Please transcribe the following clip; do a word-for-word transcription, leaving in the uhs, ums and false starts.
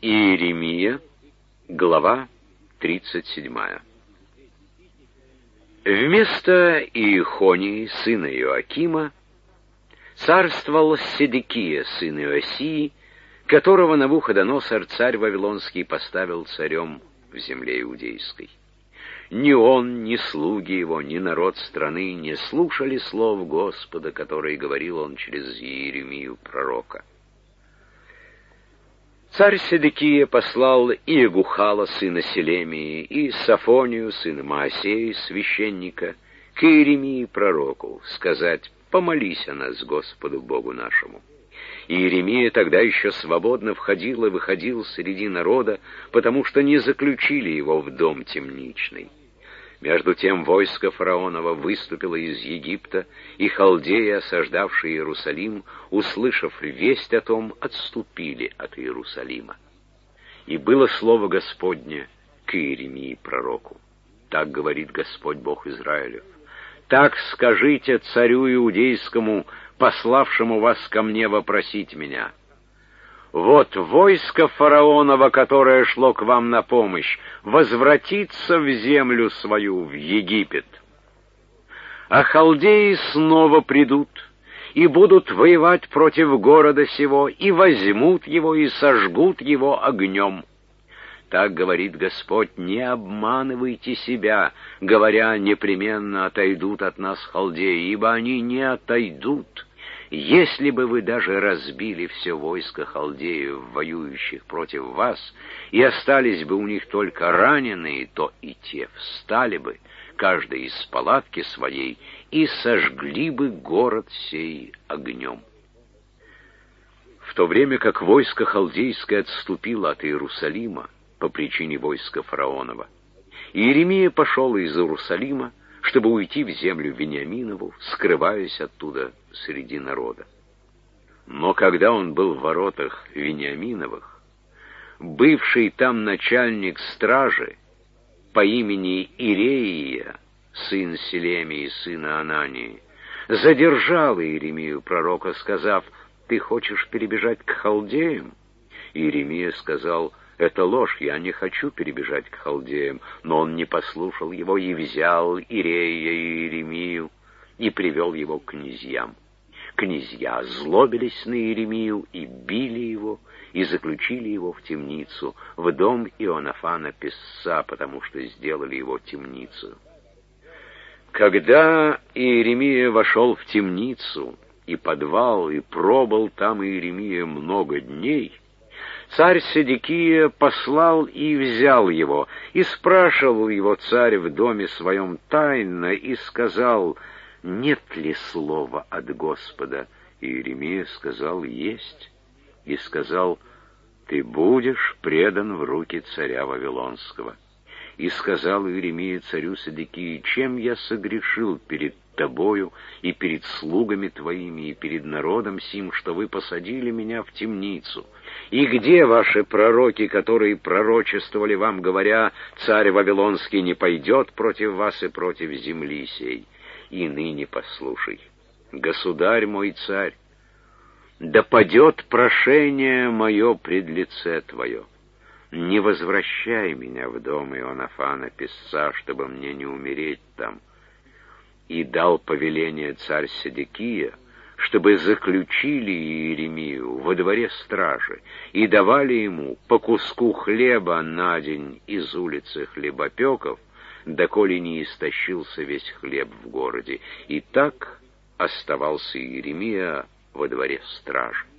Иеремия, глава тридцать седьмая. Вместо Иехонии, сына Иоакима, царствовал Седекия, сын Иосии, которого Навуходоносор, царь Вавилонский, поставил царем в земле иудейской. Ни он, ни слуги его, ни народ страны не слушали слов Господа, которые говорил он через Иеремию пророка. Царь Седекия послал Иегухала, сына Селемии, и Сафонию, сына Маасеи, священника, к Иеремии пророку, сказать: «Помолись о нас Господу Богу нашему». Иеремия тогда еще свободно входил и выходил среди народа, потому что не заключили его в дом темничный. Между тем войско фараонова выступило из Египта, и халдеи, осаждавшие Иерусалим, услышав весть о том, отступили от Иерусалима. И было слово Господне к Иеремии пророку. Так говорит Господь Бог Израилев: «Так скажите царю иудейскому, пославшему вас ко мне вопросить меня: вот войско фараонова, которое шло к вам на помощь, возвратится в землю свою, в Египет. А халдеи снова придут и будут воевать против города сего, и возьмут его, и сожгут его огнем. Так говорит Господь: не обманывайте себя, говоря: непременно отойдут от нас халдеи, ибо они не отойдут. Если бы вы даже разбили все войско халдеев, воюющих против вас, и остались бы у них только раненые, то и те встали бы, каждый из палатки своей, и сожгли бы город сей огнем». В то время как войско халдейское отступило от Иерусалима по причине войска фараонова, Иеремия пошел из Иерусалима, чтобы уйти в землю Вениаминову, скрываясь оттуда среди народа. Но когда он был в воротах Вениаминовых, бывший там начальник стражи по имени Иреия, сын Селемии, сына Анании, задержал Иеремию пророка, сказав: «Ты хочешь перебежать к халдеям?» Иеремия сказал: «Это ложь, я не хочу перебежать к халдеям». Но он не послушал его и взял Ирея и Иеремию и привел его к князьям. Князья злобились на Иеремию и били его, и заключили его в темницу, в дом Ионафана песца, потому что сделали его темницу. Когда Иеремия вошел в темницу и подвал, и пробыл там Иеремия много дней, царь Седекия послал и взял его, и спрашивал его царь в доме своем тайно, и сказал: «Нет ли слова от Господа?» Иеремия сказал: «Есть». И сказал: «Ты будешь предан в руки царя Вавилонского». И сказал Иеремия царю Седекии: «Чем я согрешил перед тобою и перед слугами твоими и перед народом сим, что вы посадили меня в темницу? И где ваши пророки, которые пророчествовали вам, говоря: царь Вавилонский не пойдет против вас и против земли сей? И ныне послушай, государь мой царь, да падет прошение мое пред лице твое. Не возвращай меня в дом Ионафана песца, чтобы мне не умереть там». И дал повеление царь Седекия, чтобы заключили Иеремию во дворе стражи и давали ему по куску хлеба на день из улицы хлебопеков, доколе не истощился весь хлеб в городе. И так оставался Иеремия во дворе стражи.